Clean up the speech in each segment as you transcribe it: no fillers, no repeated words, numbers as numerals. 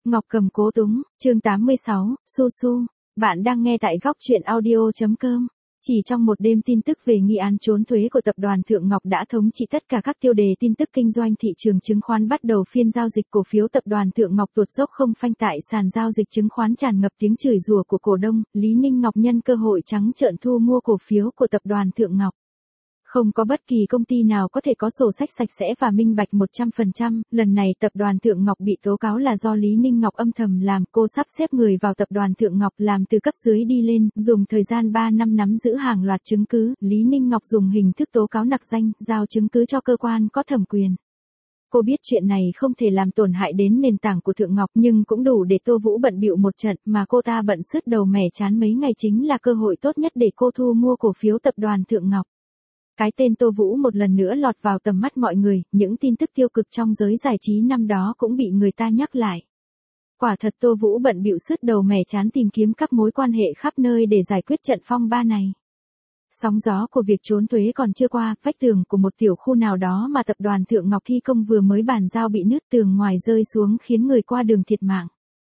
Ngọc Cầm Cố Túng, chương 86, Su Su. Bạn đang nghe tại góc truyện audio.com. Chỉ trong một đêm, tin tức về nghi án trốn thuế của tập đoàn Thượng Ngọc đã thống trị tất cả các tiêu đề tin tức kinh doanh. Thị trường chứng khoán bắt đầu phiên giao dịch cổ phiếu tập đoàn Thượng Ngọc tuột dốc không phanh. Tại sàn giao dịch chứng khoán tràn ngập tiếng chửi rủa của cổ đông. Lý Ninh Ngọc nhân cơ hội trắng trợn thu mua cổ phiếu của tập đoàn Thượng Ngọc. Không có bất kỳ công ty nào có thể có sổ sách sạch sẽ và minh bạch 100%, lần này tập đoàn Thượng Ngọc bị tố cáo là do Lý Ninh Ngọc âm thầm làm. Cô sắp xếp người vào tập đoàn Thượng Ngọc làm từ cấp dưới đi lên, dùng thời gian 3 năm nắm giữ hàng loạt chứng cứ. Lý Ninh Ngọc dùng hình thức tố cáo nặc danh, giao chứng cứ cho cơ quan có thẩm quyền. Cô biết chuyện này không thể làm tổn hại đến nền tảng của Thượng Ngọc, nhưng cũng đủ để Tô Vũ bận bịu một trận, mà cô ta bận sứt đầu mẻ chán mấy ngày chính là cơ hội tốt nhất để cô thu mua cổ phiếu tập đoàn Thượng Ngọc. Cái tên Tô Vũ một lần nữa lọt vào tầm mắt mọi người, những tin tức tiêu cực trong giới giải trí năm đó cũng bị người ta nhắc lại. Quả thật Tô Vũ bận bịu sứt đầu mẻ chán tìm kiếm các mối quan hệ khắp nơi để giải quyết trận phong ba này. Sóng gió của việc trốn thuế còn chưa qua, vách tường của một tiểu khu nào đó mà tập đoàn Thượng Ngọc thi công vừa mới bàn giao bị nứt, tường ngoài rơi xuống khiến người qua đường thiệt mạng.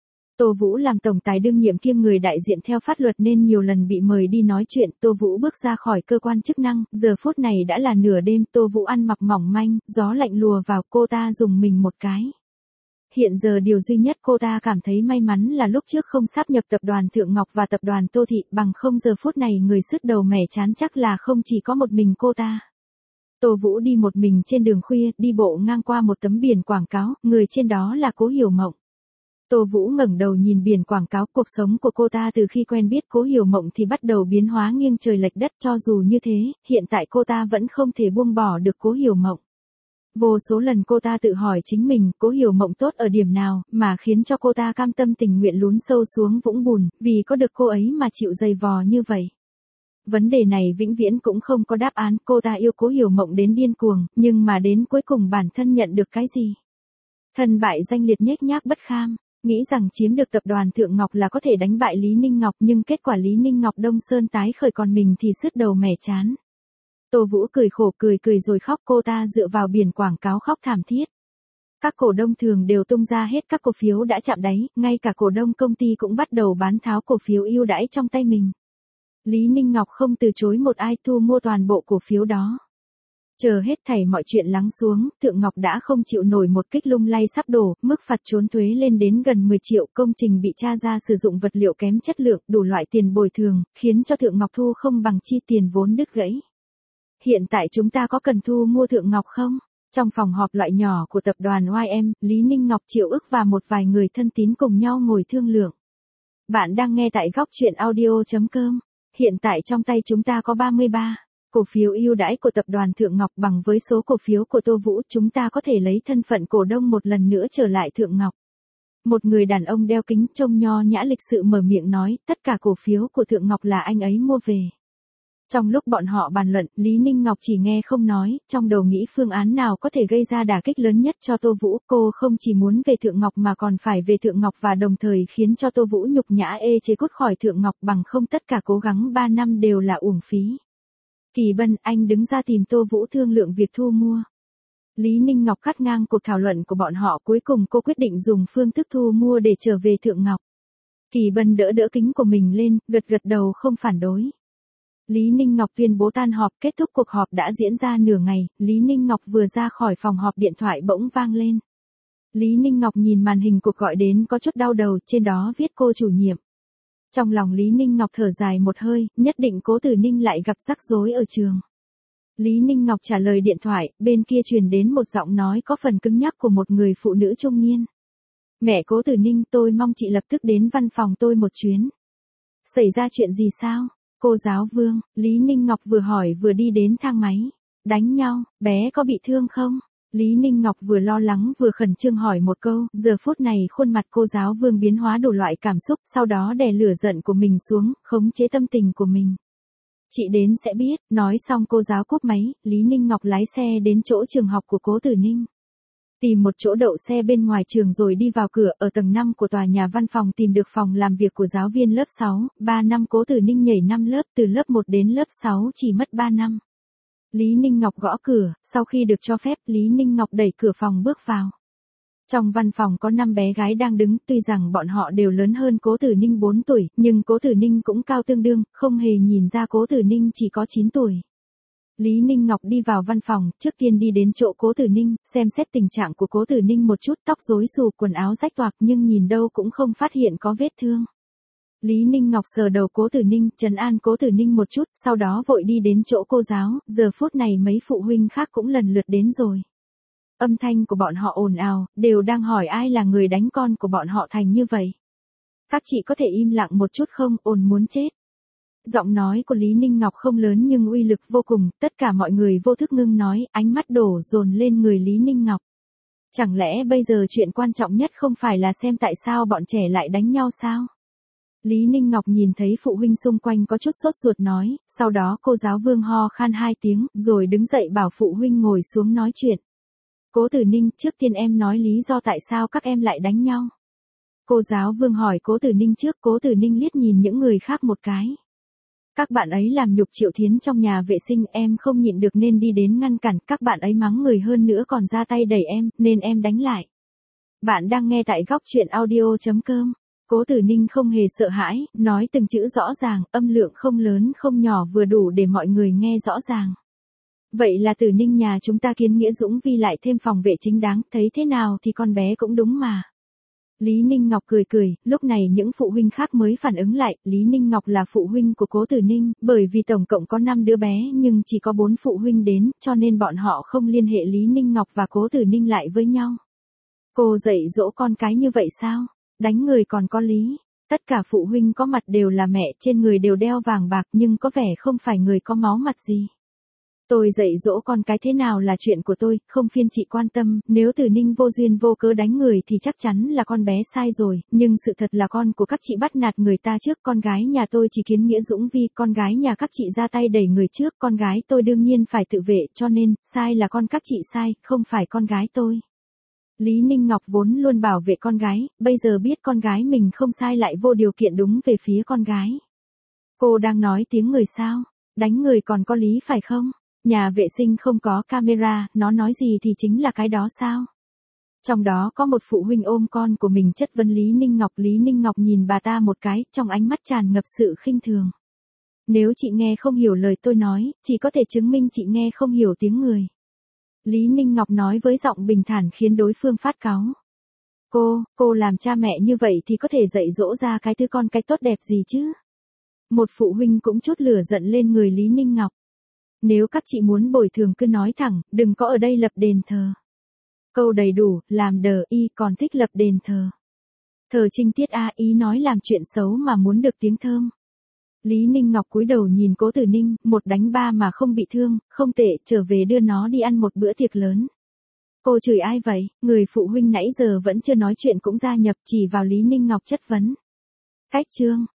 Tô Vũ làm tổng tài đương nhiệm kiêm người đại diện theo pháp luật nên nhiều lần bị mời đi nói chuyện. Tô Vũ bước ra khỏi cơ quan chức năng, giờ phút này đã là nửa đêm. Tô Vũ ăn mặc mỏng manh, gió lạnh lùa vào, cô ta dùng mình một cái. Hiện giờ điều duy nhất cô ta cảm thấy may mắn là lúc trước không sáp nhập tập đoàn Thượng Ngọc và tập đoàn Tô Thị, bằng không giờ phút này người sứt đầu mẻ chán chắc là không chỉ có một mình cô ta. Tô Vũ đi một mình trên đường khuya, đi bộ ngang qua một tấm biển quảng cáo, người trên đó là Cố Hiểu Mộng. Tô Vũ ngẩng đầu nhìn biển quảng cáo. Cuộc sống của cô ta từ khi quen biết Cố Hiểu Mộng thì bắt đầu biến hóa nghiêng trời lệch đất. Cho dù như thế, hiện tại cô ta vẫn không thể buông bỏ được Cố Hiểu Mộng. Vô số lần cô ta tự hỏi chính mình, Cố Hiểu Mộng tốt ở điểm nào mà khiến cho cô ta cam tâm tình nguyện lún sâu xuống vũng bùn, vì có được cô ấy mà chịu dày vò như vậy. Vấn đề này vĩnh viễn cũng không có đáp án. Cô ta yêu Cố Hiểu Mộng đến điên cuồng, nhưng mà đến cuối cùng bản thân nhận được cái gì? Thân bại danh liệt, nhếch nhác bất kham. Nghĩ rằng chiếm được tập đoàn Thượng Ngọc là có thể đánh bại Lý Ninh Ngọc, nhưng kết quả Lý Ninh Ngọc Đông Sơn tái khởi, còn mình thì sứt đầu mẻ chán. Tô Vũ cười khổ, cười rồi khóc. Cô ta dựa vào biển quảng cáo khóc thảm thiết. Các cổ đông thường đều tung ra hết các cổ phiếu đã chạm đáy, ngay cả cổ đông công ty cũng bắt đầu bán tháo cổ phiếu ưu đãi trong tay mình. Lý Ninh Ngọc không từ chối một ai, thu mua toàn bộ cổ phiếu đó. Chờ hết thảy mọi chuyện lắng xuống, Thượng Ngọc đã không chịu nổi một kích lung lay sắp đổ, mức phạt trốn thuế lên đến gần 10 triệu, công trình bị tra ra sử dụng vật liệu kém chất lượng, đủ loại tiền bồi thường, khiến cho Thượng Ngọc thu không bằng chi, tiền vốn đứt gãy. Hiện tại chúng ta có cần thu mua Thượng Ngọc không? Trong phòng họp loại nhỏ của tập đoàn YM, Lý Ninh Ngọc, Triệu Ức và một vài người thân tín cùng nhau ngồi thương lượng. Bạn đang nghe tại góc truyện audio.com. Hiện tại trong tay chúng ta có 33 cổ phiếu ưu đãi của tập đoàn Thượng Ngọc, bằng với số cổ phiếu của Tô Vũ, chúng ta có thể lấy thân phận cổ đông một lần nữa trở lại Thượng Ngọc. Một người đàn ông đeo kính trông nho nhã lịch sự mở miệng nói, tất cả cổ phiếu của Thượng Ngọc là anh ấy mua về. Trong lúc bọn họ bàn luận, Lý Ninh Ngọc chỉ nghe không nói, trong đầu nghĩ phương án nào có thể gây ra đả kích lớn nhất cho Tô Vũ. Cô không chỉ muốn về Thượng Ngọc mà còn phải về Thượng Ngọc và đồng thời khiến cho Tô Vũ nhục nhã ê chế cút khỏi Thượng Ngọc, bằng không tất cả cố gắng 3 năm đều là uổng phí. Kỳ Bân, anh đứng ra tìm Tô Vũ thương lượng việc thu mua. Lý Ninh Ngọc cắt ngang cuộc thảo luận của bọn họ, cuối cùng cô quyết định dùng phương thức thu mua để trở về Thượng Ngọc. Kỳ Bân đỡ kính của mình lên, gật đầu không phản đối. Lý Ninh Ngọc tuyên bố tan họp. Kết thúc cuộc họp đã diễn ra nửa ngày, Lý Ninh Ngọc vừa ra khỏi phòng họp điện thoại bỗng vang lên. Lý Ninh Ngọc nhìn màn hình cuộc gọi đến có chút đau đầu, trên đó viết cô chủ nhiệm. Trong lòng Lý Ninh Ngọc thở dài một hơi, nhất định Cố Tử Ninh lại gặp rắc rối ở trường. Lý Ninh Ngọc trả lời điện thoại, bên kia truyền đến một giọng nói có phần cứng nhắc của một người phụ nữ trung niên. Mẹ Cố Tử Ninh, tôi mong chị lập tức đến văn phòng tôi một chuyến. Xảy ra chuyện gì sao? Cô giáo Vương, Lý Ninh Ngọc vừa hỏi vừa đi đến thang máy. Đánh nhau, bé có bị thương không? Lý Ninh Ngọc vừa lo lắng vừa khẩn trương hỏi một câu, giờ phút này khuôn mặt cô giáo Vương biến hóa đủ loại cảm xúc, sau đó đè lửa giận của mình xuống, khống chế tâm tình của mình. Chị đến sẽ biết, nói xong cô giáo cúp máy, Lý Ninh Ngọc lái xe đến chỗ trường học của Cố Tử Ninh. Tìm một chỗ đậu xe bên ngoài trường rồi đi vào cửa, ở tầng 5 của tòa nhà văn phòng tìm được phòng làm việc của giáo viên lớp 6, 3 năm Cố Tử Ninh nhảy 5 lớp, từ lớp 1 đến lớp 6 chỉ mất 3 năm. Lý Ninh Ngọc gõ cửa, sau khi được cho phép, Lý Ninh Ngọc đẩy cửa phòng bước vào. Trong văn phòng có 5 bé gái đang đứng, tuy rằng bọn họ đều lớn hơn Cố Tử Ninh 4 tuổi, nhưng Cố Tử Ninh cũng cao tương đương, không hề nhìn ra Cố Tử Ninh chỉ có 9 tuổi. Lý Ninh Ngọc đi vào văn phòng, trước tiên đi đến chỗ Cố Tử Ninh, xem xét tình trạng của Cố Tử Ninh một chút, tóc rối xù, quần áo rách toạc nhưng nhìn đâu cũng không phát hiện có vết thương. Lý Ninh Ngọc sờ đầu Cố Tử Ninh, trấn an Cố Tử Ninh một chút, sau đó vội đi đến chỗ cô giáo, giờ phút này mấy phụ huynh khác cũng lần lượt đến rồi. Âm thanh của bọn họ ồn ào, đều đang hỏi ai là người đánh con của bọn họ thành như vậy. Các chị có thể im lặng một chút không, ồn muốn chết. Giọng nói của Lý Ninh Ngọc không lớn nhưng uy lực vô cùng, tất cả mọi người vô thức ngưng nói, ánh mắt đổ dồn lên người Lý Ninh Ngọc. Chẳng lẽ bây giờ chuyện quan trọng nhất không phải là xem tại sao bọn trẻ lại đánh nhau sao? Lý Ninh Ngọc nhìn thấy phụ huynh xung quanh có chút sốt ruột nói, sau đó cô giáo Vương ho khan 2 tiếng, rồi đứng dậy bảo phụ huynh ngồi xuống nói chuyện. Cố Tử Ninh, trước tiên em nói lý do tại sao các em lại đánh nhau. Cô giáo Vương hỏi Cố Tử Ninh trước, Cố Tử Ninh liếc nhìn những người khác một cái. Các bạn ấy làm nhục Triệu Thiến trong nhà vệ sinh, em không nhịn được nên đi đến ngăn cản, các bạn ấy mắng người hơn nữa còn ra tay đẩy em, nên em đánh lại. Bạn đang nghe tại góc truyện audio.com. Cố Tử Ninh không hề sợ hãi, nói từng chữ rõ ràng, âm lượng không lớn không nhỏ vừa đủ để mọi người nghe rõ ràng. Vậy là Tử Ninh nhà chúng ta kiến nghĩa dũng vi lại thêm phòng vệ chính đáng, thấy thế nào thì con bé cũng đúng mà. Lý Ninh Ngọc cười cười, lúc này những phụ huynh khác mới phản ứng lại, Lý Ninh Ngọc là phụ huynh của Cố Tử Ninh, bởi vì tổng cộng có 5 đứa bé nhưng chỉ có 4 phụ huynh đến, cho nên bọn họ không liên hệ Lý Ninh Ngọc và Cố Tử Ninh lại với nhau. Cô dạy dỗ con cái như vậy sao? Đánh người còn có lý. Tất cả phụ huynh có mặt đều là mẹ, trên người đều đeo vàng bạc nhưng có vẻ không phải người có máu mặt gì. Tôi dạy dỗ con cái thế nào là chuyện của tôi, không phiên chị quan tâm, nếu Tử Ninh vô duyên vô cớ đánh người thì chắc chắn là con bé sai rồi, nhưng sự thật là con của các chị bắt nạt người ta trước, con gái nhà tôi chỉ kiến nghĩa dũng vi, con gái nhà các chị ra tay đẩy người trước, con gái tôi đương nhiên phải tự vệ, cho nên, sai là con các chị sai, không phải con gái tôi. Lý Ninh Ngọc vốn luôn bảo vệ con gái, bây giờ biết con gái mình không sai lại vô điều kiện đúng về phía con gái. Cô đang nói tiếng người sao? Đánh người còn có lý phải không? Nhà vệ sinh không có camera, nó nói gì thì chính là cái đó sao? Trong đó có một phụ huynh ôm con của mình chất vấn Lý Ninh Ngọc nhìn bà ta một cái, trong ánh mắt tràn ngập sự khinh thường. Nếu chị nghe không hiểu lời tôi nói, chị có thể chứng minh chị nghe không hiểu tiếng người. Lý Ninh Ngọc nói với giọng bình thản khiến đối phương phát cáu. Cô làm cha mẹ như vậy thì có thể dạy dỗ ra cái thứ con cái tốt đẹp gì chứ? Một phụ huynh cũng chút lửa giận lên người Lý Ninh Ngọc. Nếu các chị muốn bồi thường cứ nói thẳng, đừng có ở đây lập đền thờ. Câu đầy đủ, làm đờ y còn thích lập đền thờ. Thờ trinh tiết a ý nói làm chuyện xấu mà muốn được tiếng thơm. Lý Ninh Ngọc cúi đầu nhìn Cố Tử Ninh, 1 đánh 3 mà không bị thương, không tệ, trở về đưa nó đi ăn một bữa tiệc lớn. Cô chửi ai vậy? Người phụ huynh nãy giờ vẫn chưa nói chuyện cũng gia nhập, chỉ vào Lý Ninh Ngọc chất vấn. Cách chương.